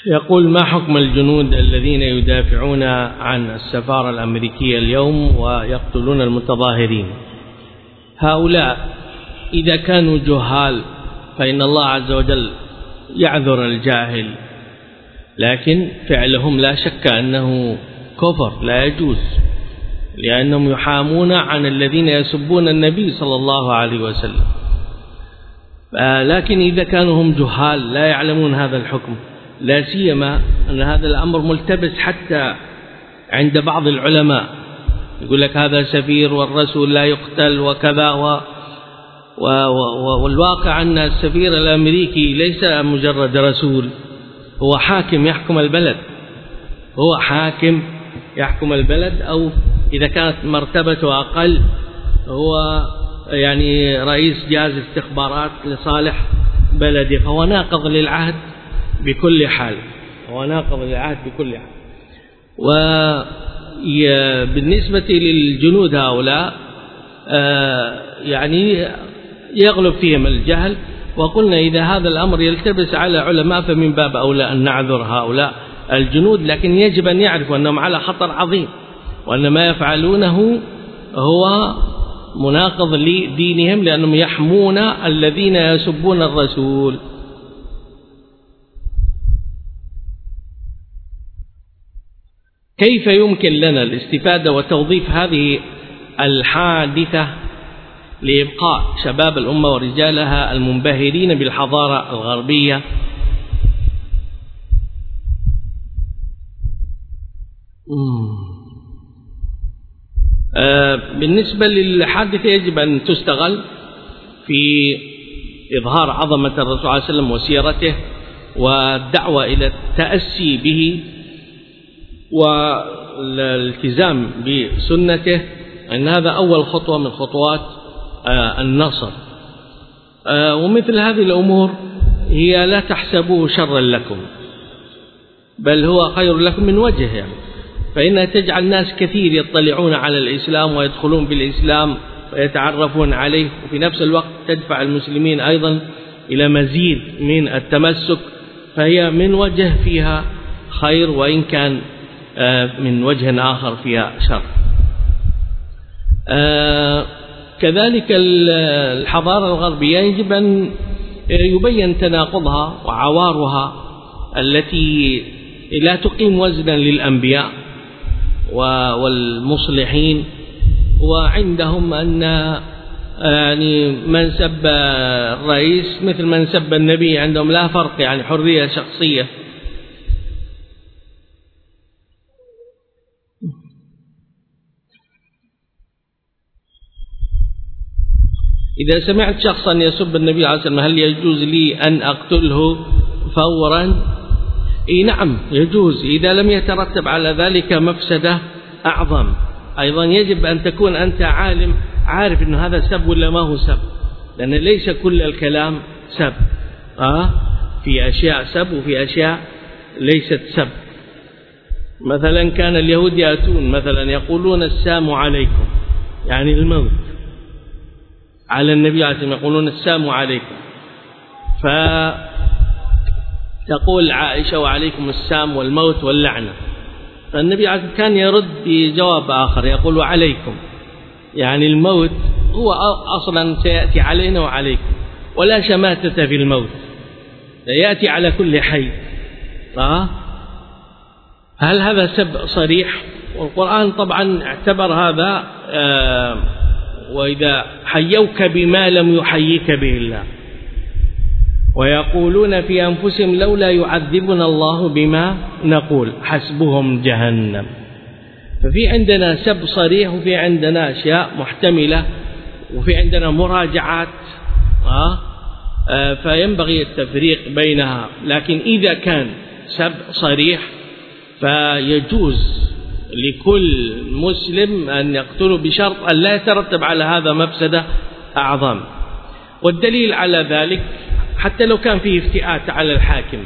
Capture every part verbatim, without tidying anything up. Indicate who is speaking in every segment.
Speaker 1: يقول: ما حكم الجنود الذين يدافعون عن السفارة الأمريكية اليوم ويقتلون المتظاهرين؟ هؤلاء إذا كانوا جهال فإن الله عز وجل يعذر الجاهل، لكن فعلهم لا شك أنه كفر لا يجوز، لأنهم يحامون عن الذين يسبون النبي صلى الله عليه وسلم. لكن إذا كانوا هم جهال لا يعلمون هذا الحكم، لا سيما أن هذا الأمر ملتبس حتى عند بعض العلماء، يقول لك هذا سفير والرسول لا يقتل وكذا و... و... و... والواقع أن السفير الأمريكي ليس مجرد رسول، هو حاكم يحكم البلد، هو حاكم يحكم البلد، أو إذا كانت مرتبته أقل هو يعني رئيس جهاز استخبارات لصالح بلده، فهو ناقض للعهد بكل حال، هو ناقض للعهد بكل حال. وبالنسبة للجنود هؤلاء يعني يغلب فيهم الجهل، وقلنا إذا هذا الأمر يلتبس على علماء فمن باب أولى أن نعذر هؤلاء الجنود، لكن يجب أن يعرفوا أنهم على خطر عظيم، وأن ما يفعلونه هو مناقض لدينهم، لأنهم يحمون الذين يسبون الرسول. كيف يمكن لنا الاستفادة وتوظيف هذه الحادثة لإبقاء شباب الأمة ورجالها المنبهرين بالحضارة الغربية؟ بالنسبة للحادثة يجب أن تستغل في إظهار عظمة الرسول صلى الله عليه وسلم وسيرته والدعوة إلى التأسي به والالتزام بسنته، أن هذا أول خطوة من خطوات النصر. ومثل هذه الأمور هي لا تحسبوه شرا لكم، بل هو خير لكم من وجه، يعني فإنها تجعل ناس كثير يطلعون على الإسلام ويدخلون بالإسلام ويتعرفون عليه، وفي نفس الوقت تدفع المسلمين أيضا إلى مزيد من التمسك، فهي من وجه فيها خير، وإن كان من وجه آخر فيها شر. كذلك الحضارة الغربية يجب أن يبين تناقضها وعوارها التي لا تقيم وزنا للأنبياء والمصلحين، وعندهم أن يعني من سب الرئيس مثل من سب النبي، عندهم لا فرق، يعني حرية شخصية. إذا سمعت شخصا يسب النبي عليه الصلاة والسلام هل يجوز لي أن أقتله فورا؟ إيه نعم يجوز، إذا لم يترتب على ذلك مفسدة أعظم. أيضا يجب أن تكون أنت عالم عارف أن هذا سب ولا ما هو سب، لأن ليس كل الكلام سب، آه في أشياء سب وفي أشياء ليست سب. مثلا كان اليهود يأتون مثلا يقولون السلام عليكم، يعني الموت على النبي عليه الصلاة والسلام، يقولون السلام عليكم، فتقول عائشة وعليكم السلام والموت واللعنة، فالنبي عليه الصلاة والسلام كان يرد بجواب آخر يقول عليكم، يعني الموت هو أصلا سيأتي علينا وعليكم، ولا شماتة في الموت، يأتي على كل حي. هل هذا سب صريح؟ والقرآن طبعا اعتبر هذا آه وإذا حيوك بما لم يحييك به الله، ويقولون في أنفسهم لولا يعذبنا الله بما نقول حسبهم جهنم. ففي عندنا سب صريح، وفي عندنا أشياء محتملة، وفي عندنا مراجعات، آه آه فينبغي التفريق بينها. لكن إذا كان سب صريح فيجوز لكل مسلم أن يقتله بشرط أن لا يترتب على هذا مفسدة أعظم. والدليل على ذلك حتى لو كان فيه افتئات على الحاكم،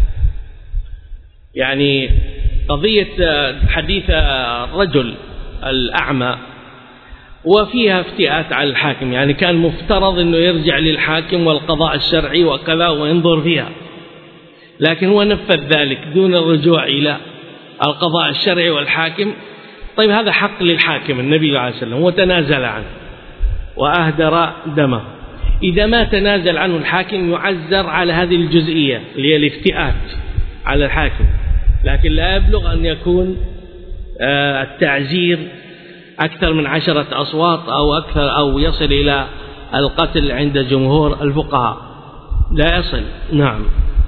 Speaker 1: يعني قضية حديث الرجل الأعمى وفيها افتئات على الحاكم، يعني كان مفترض أنه يرجع للحاكم والقضاء الشرعي وكذا وينظر فيها، لكن هو نفذ ذلك دون الرجوع إلى القضاء الشرعي والحاكم. طيب هذا حق للحاكم، النبي عليه الصلاة والسلام وتنازل عنه وأهدر دمه. إذا ما تنازل عنه الحاكم يعزر على هذه الجزئية اللي هي الافتئات على الحاكم، لكن لا يبلغ أن يكون التعزير أكثر من عشرة أصوات أو أكثر أو يصل إلى القتل عند جمهور الفقهاء، لا يصل. نعم.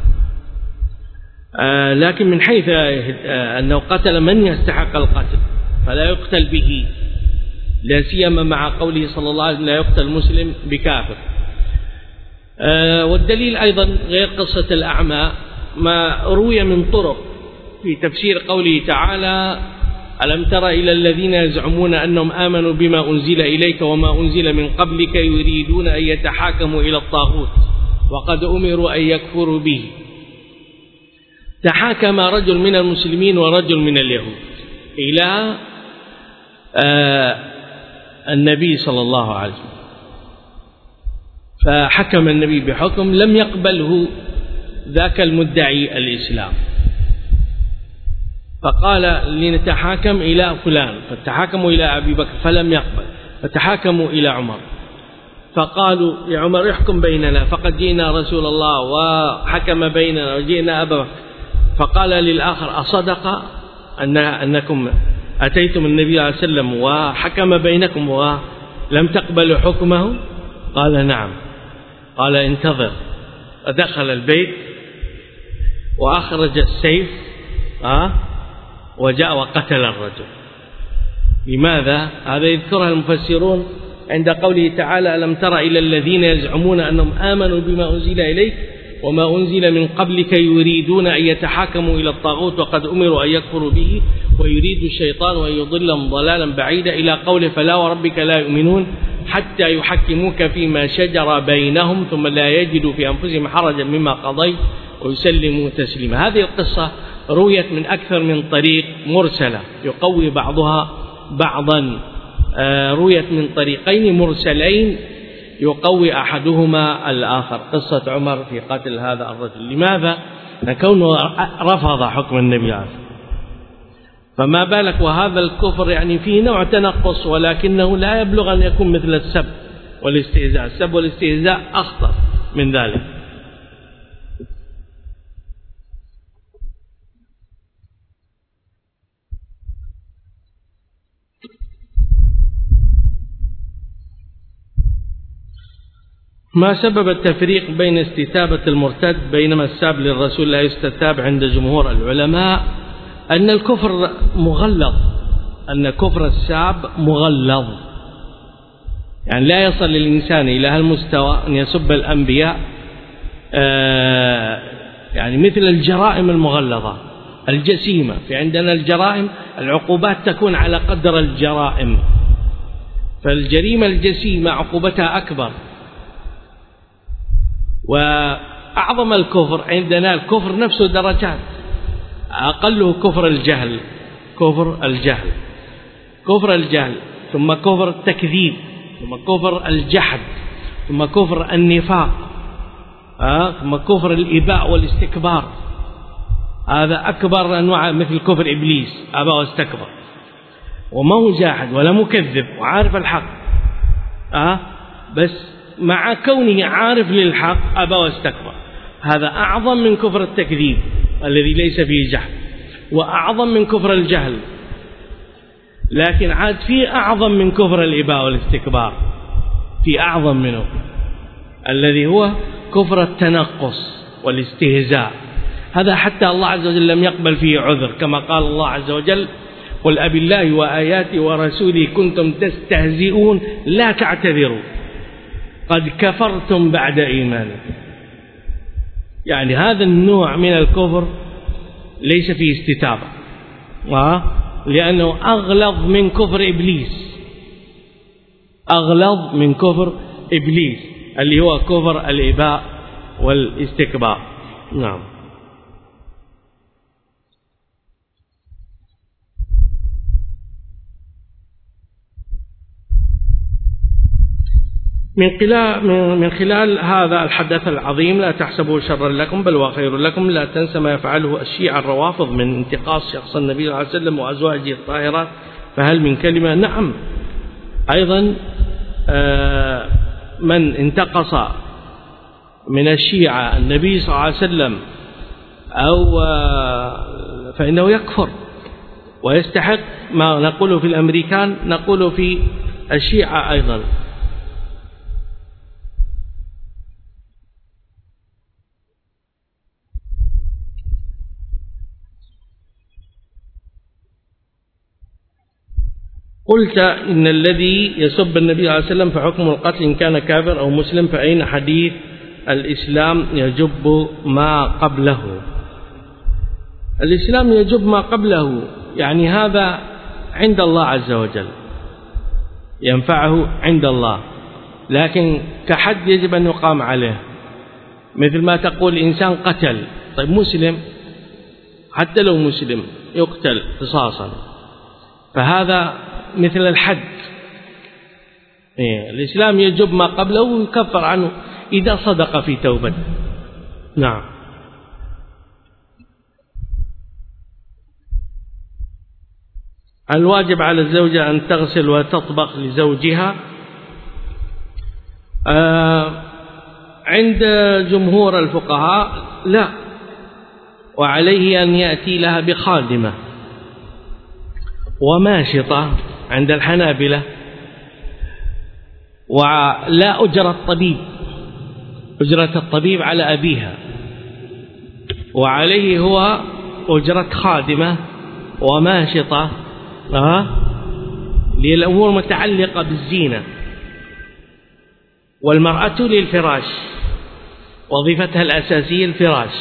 Speaker 1: آه لكن من حيث آه أنه قتل من يستحق القتل فلا يقتل به، لا سيما مع قوله صلى الله عليه وسلم لا يقتل مسلم بكافر. آه والدليل أيضا غير قصة الأعمى ما روي من طرق في تفسير قوله تعالى ألم تر إلى الذين يزعمون أنهم آمنوا بما أنزل إليك وما أنزل من قبلك يريدون أن يتحاكموا إلى الطاغوت وقد أمروا أن يكفروا به. تحاكم رجل من المسلمين ورجل من اليهود إلى آه النبي صلى الله عليه وسلم، فحكم النبي بحكم لم يقبله ذاك المدعي الإسلام، فقال لنتحاكم إلى فلان، فتحاكموا إلى أبي بكر فلم يقبل، فتحاكموا إلى عمر فقالوا يا عمر احكم بيننا، فقد جئنا رسول الله وحكم بيننا وجئنا أبا بكر. فقال للآخر أصدق أن أنكم أتيتم النبي عليه وسلم وحكم بينكم ولم تقبلوا حكمه؟ قال نعم. قال انتظر. فدخل البيت وأخرج السيف أه وجاء وقتل الرجل. لماذا؟ هذا يذكرها المفسرون عند قوله تعالى ألم تر إلى الذين يزعمون أنهم آمنوا بما أنزل إليك وما أنزل من قبلك يريدون أن يتحاكموا إلى الطاغوت وقد أمروا أن يكفروا به ويريد الشيطان أن يضلهم ضلالا بعيدا إلى قوله فلا وربك لا يؤمنون حتى يحكموك فيما شجر بينهم ثم لا يجدوا في أنفسهم حرجا مما قضيت ويسلموا تسليما. هذه القصة رويت من أكثر من طريق مرسلة يقوي بعضها بعضا، رويت من طريقين مرسلين يقوي أحدهما الآخر، قصة عمر في قتل هذا الرجل. لماذا؟ لكونه رفض حكم النبي عليه الصلاة والسلام، فما بالك وهذا الكفر يعني فيه نوع تنقص ولكنه لا يبلغ أن يكون مثل السب والاستهزاء. السب والاستهزاء أخطر من ذلك. ما سبب التفريق بين استتابة المرتد بينما الساب للرسول لا يستتاب عند جمهور العلماء؟ أن الكفر مغلظ، أن كفر الساب مغلظ، يعني لا يصل الإنسان إلى هالمستوى أن يسب الأنبياء، آه يعني مثل الجرائم المغلظة الجسيمة. في عندنا الجرائم العقوبات تكون على قدر الجرائم، فالجريمة الجسيمة عقوبتها أكبر. وأعظم الكفر عندنا الكفر نفسه درجات، أقله كفر الجهل، كفر الجهل كفر الجهل ثم كفر التكذيب ثم كفر الجحد ثم كفر النفاق آه ثم كفر الإباء والاستكبار. هذا أكبر أنواع، مثل كفر إبليس أبى واستكبر وما هو جاحد ولا مكذب وعارف الحق آه بس مع كونه عارف للحق أبى واستكبر. هذا أعظم من كفر التكذيب الذي ليس فيه جحد، وأعظم من كفر الجهل، لكن عاد فيه أعظم من كفر الإباء والاستكبار، في أعظم منه الذي هو كفر التنقص والاستهزاء. هذا حتى الله عز وجل لم يقبل فيه عذر، كما قال الله عز وجل قل أبي الله وآياته ورسوله كنتم تستهزئون لا تعتذروا قد كفرتم بعد إيمانكم. يعني هذا النوع من الكفر ليس فيه استتابة، لأنه أغلظ من كفر إبليس، أغلظ من كفر إبليس اللي هو كفر الإباء والاستكبار. نعم. من خلال, من خلال هذا الحدث العظيم لا تحسبوا شرا لكم بل هو خير لكم. لا تنسى ما يفعله الشيعة الروافض من انتقاص شخص النبي صلى الله عليه وسلم وأزواجه الطاهرات. فهل من كلمة؟ نعم. أيضا من انتقص من الشيعة النبي صلى الله عليه وسلم أو فإنه يكفر ويستحق ما نقوله في الأمريكان نقوله في الشيعة أيضا. قلت إن الذي يسب النبي صلى الله عليه وسلم فحكم القتل إن كان كافر أو مسلم، فأين حديث الإسلام يجب ما قبله؟ الإسلام يجب ما قبله، يعني هذا عند الله عز وجل ينفعه عند الله، لكن كحد يجب أن يقام عليه. مثل ما تقول إنسان قتل، طيب مسلم حتى لو مسلم يقتل قصاصا، فهذا مثل الحد. إيه، الإسلام يجب ما قبله ويكفر عنه إذا صدق في توبته. نعم. الواجب على الزوجة أن تغسل وتطبخ لزوجها. آه عند جمهور الفقهاء لا، وعليه أن يأتي لها بخادمة وماشطة عند الحنابلة، ولا أجرة الطبيب، أجرة الطبيب على أبيها، وعليه هو أجرة خادمة وماشطة أه؟ للأمور متعلقة بالزينة. والمرأة للفراش، وظيفتها الأساسية الفراش.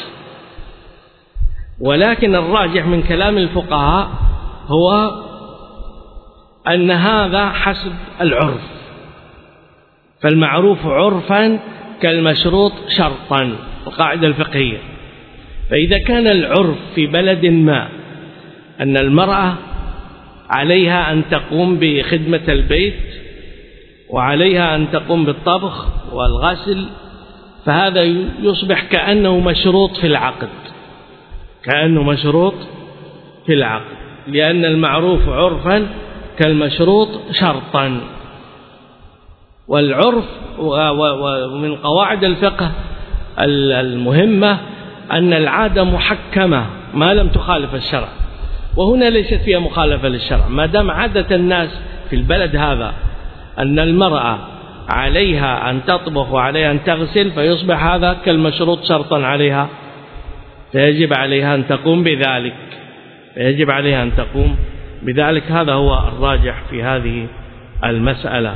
Speaker 1: ولكن الراجح من كلام الفقهاء هو أن هذا حسب العرف، فالمعروف عرفا كالمشروط شرطا، القاعدة الفقهية. فإذا كان العرف في بلد ما أن المرأة عليها أن تقوم بخدمة البيت وعليها أن تقوم بالطبخ والغسل، فهذا يصبح كأنه مشروط في العقد، كأنه مشروط في العقد، لأن المعروف عرفا كالمشروط شرطا. والعرف ومن قواعد الفقه المهمة أن العادة محكمة ما لم تخالف الشرع، وهنا ليست فيها مخالفة للشرع. ما دام عادة الناس في البلد هذا أن المرأة عليها أن تطبخ وعليها أن تغسل، فيصبح هذا كالمشروط شرطا عليها، فيجب عليها أن تقوم بذلك، فيجب عليها أن تقوم بذلك. هذا هو الراجح في هذه المسألة.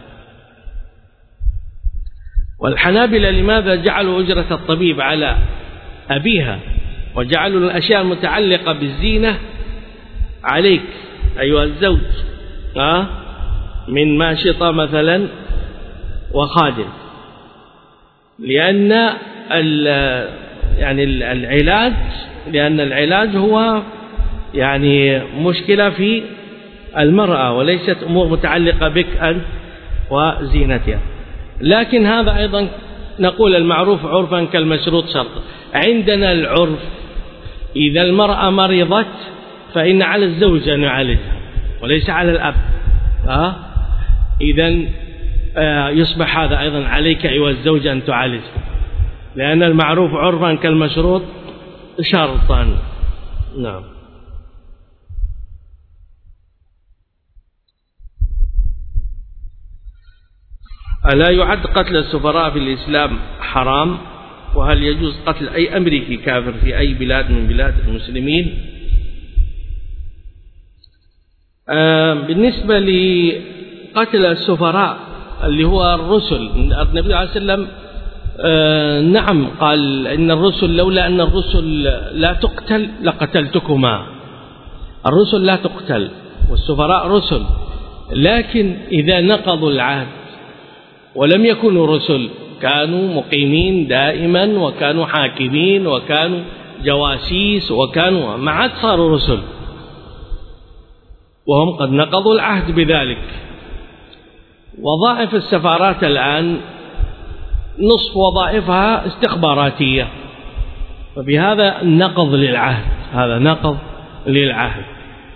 Speaker 1: والحنابلة لماذا جعلوا أجرة الطبيب على أبيها وجعلوا الأشياء المتعلقة بالزينة عليك أيها الزوج، أه؟ من ماشطة مثلا وخادم؟ لأن يعني العلاج لأن العلاج هو يعني مشكلة في المرأة وليست أمور متعلقة بك أنت وزينتها. لكن هذا أيضا نقول المعروف عرفا كالمشروط شرطا. عندنا العرف إذا المرأة مرضت فإن على الزوج أن يعالجها وليس على الأب، أه؟ إذن آه يصبح هذا أيضا عليك أيها الزوج أن تعالجها، لأن المعروف عرفا كالمشروط شرطا. نعم. ألا يعد قتل السفراء في الإسلام حرام؟ وهل يجوز قتل أي أمريكي كافر في أي بلاد من بلاد المسلمين؟ آه بالنسبة لقتل السفراء اللي هو الرسل، النبي عليه السلام آه نعم قال إن الرسل لولا أن الرسل لا تقتل لقتلتكما. الرسل لا تقتل والسفراء رسل، لكن إذا نقضوا العهد ولم يكونوا رسل، كانوا مقيمين دائما وكانوا حاكمين وكانوا جواسيس وكانوا ما عاد صاروا رسل، وهم قد نقضوا العهد بذلك. وظائف السفارات الآن نصف وظائفها استخباراتية، وبهذا نقض للعهد، هذا نقض للعهد.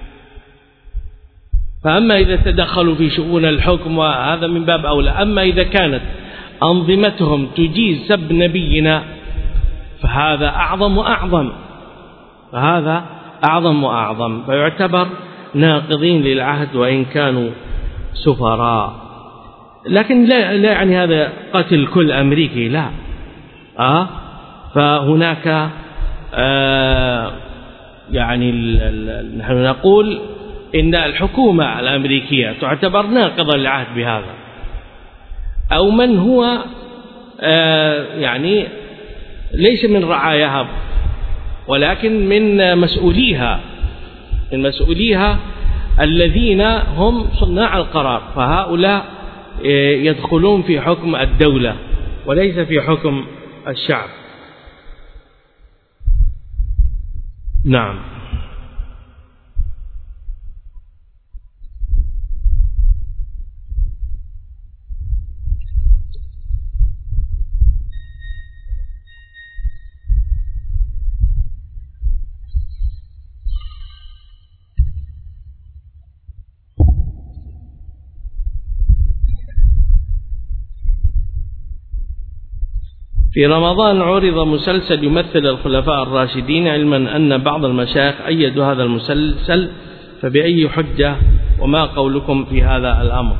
Speaker 1: فأما إذا تدخلوا في شؤون الحكم وهذا من باب أولى. أما إذا كانت أنظمتهم تجيز سب نبينا فهذا أعظم وأعظم، فهذا أعظم وأعظم، فيعتبر ناقضين للعهد وإن كانوا سفراء. لكن لا, لا يعني هذا قتل كل أمريكي، لا. أه فهناك آه يعني نحن نقول إن الحكومة الأمريكية تعتبر ناقضة للعهد بهذا، أو من هو آه يعني ليس من رعاياها ولكن من مسؤوليها، من مسؤوليها الذين هم صناع القرار، فهؤلاء يدخلون في حكم الدولة وليس في حكم الشعب. نعم. في رمضان عرض مسلسل يمثل الخلفاء الراشدين، علما أن بعض المشايخ أيدوا هذا المسلسل، فبأي حجة وما قولكم في هذا الأمر؟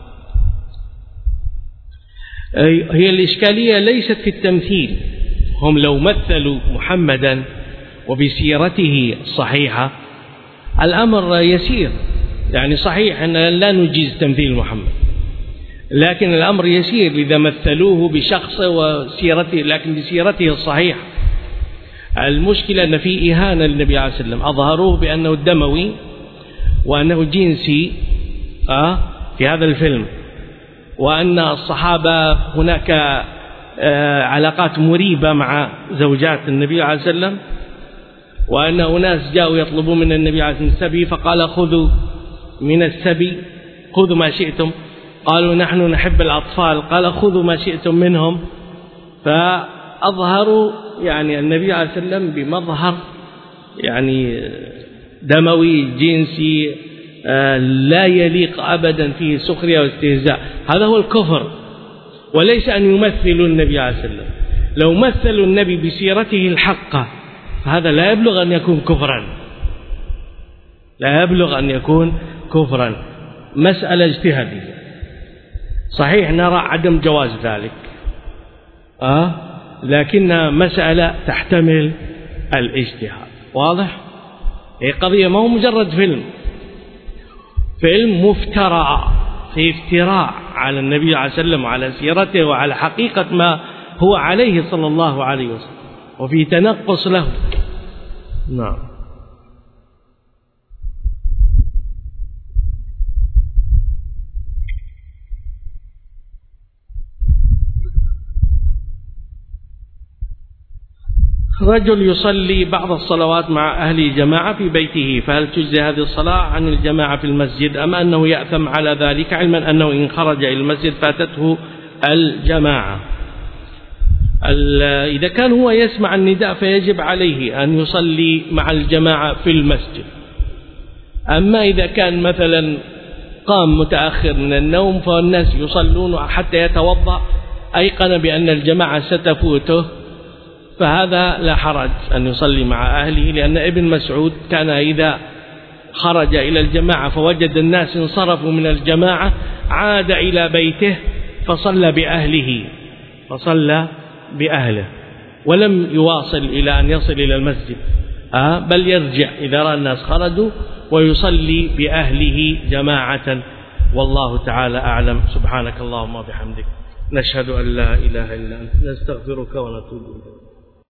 Speaker 1: هي الإشكالية ليست في التمثيل، هم لو مثلوا محمدا وبسيرته الصحيحة الأمر يسير، يعني صحيح أن لا نجيز تمثيل محمد، لكن الأمر يسير إذا مثلوه بشخصه وسيرته، لكن بسيرته الصحيحة. المشكلة أن في إهانة للنبي عليه الصلاة والسلام، أظهروه بأنه الدموي وأنه جنسي آه في هذا الفيلم، وأن الصحابة هناك آه علاقات مريبة مع زوجات النبي عليه الصلاة والسلام، وأن أناس جاءوا يطلبون من النبي عليه الصلاة والسلام السبي، فقال خذوا من السبي، خذوا ما شئتم. قالوا نحن نحب الأطفال، قال خذوا ما شئتم منهم. فأظهروا يعني النبي عليه الصلاة والسلام بمظهر يعني دموي جنسي لا يليق أبدا، فيه سخرية واستهزاء. هذا هو الكفر، وليس أن يمثلوا النبي عليه الصلاة والسلام. لو مثلوا النبي بسيرته الحقة فهذا لا يبلغ أن يكون كفرا، لا يبلغ أن يكون كفرا. مسألة اجتهادية، صحيح نرى عدم جواز ذلك آه لكنها مسألة تحتمل الاجتهاد. واضح؟ هي قضية ما هو مجرد فيلم، فيلم مفترى، في افتراء على النبي عليه الصلاة والسلام وعلى سيرته وعلى حقيقة ما هو عليه صلى الله عليه وسلم، وفي تنقص له. نعم. رجل يصلي بعض الصلوات مع أهل جماعة في بيته، فهل تجزي هذه الصلاة عن الجماعة في المسجد أم أنه يأثم على ذلك، علما أنه إن خرج إلى المسجد فاتته الجماعة؟ إذا كان هو يسمع النداء فيجب عليه أن يصلي مع الجماعة في المسجد. أما إذا كان مثلا قام متأخر من النوم فالناس يصلون حتى يتوضأ، أيقن بأن الجماعة ستفوته، فهذا لا حرج أن يصلي مع أهله، لأن ابن مسعود كان إذا خرج إلى الجماعة فوجد الناس انصرفوا من الجماعة عاد إلى بيته فصلى بأهله فصلى بأهله ولم يواصل إلى أن يصل إلى المسجد، آه بل يرجع إذا رأى الناس خرجوا ويصلي بأهله جماعة. والله تعالى أعلم. سبحانك اللهم وبحمدك، نشهد أن لا إله إلا أنت، نستغفرك ونتوب إليك.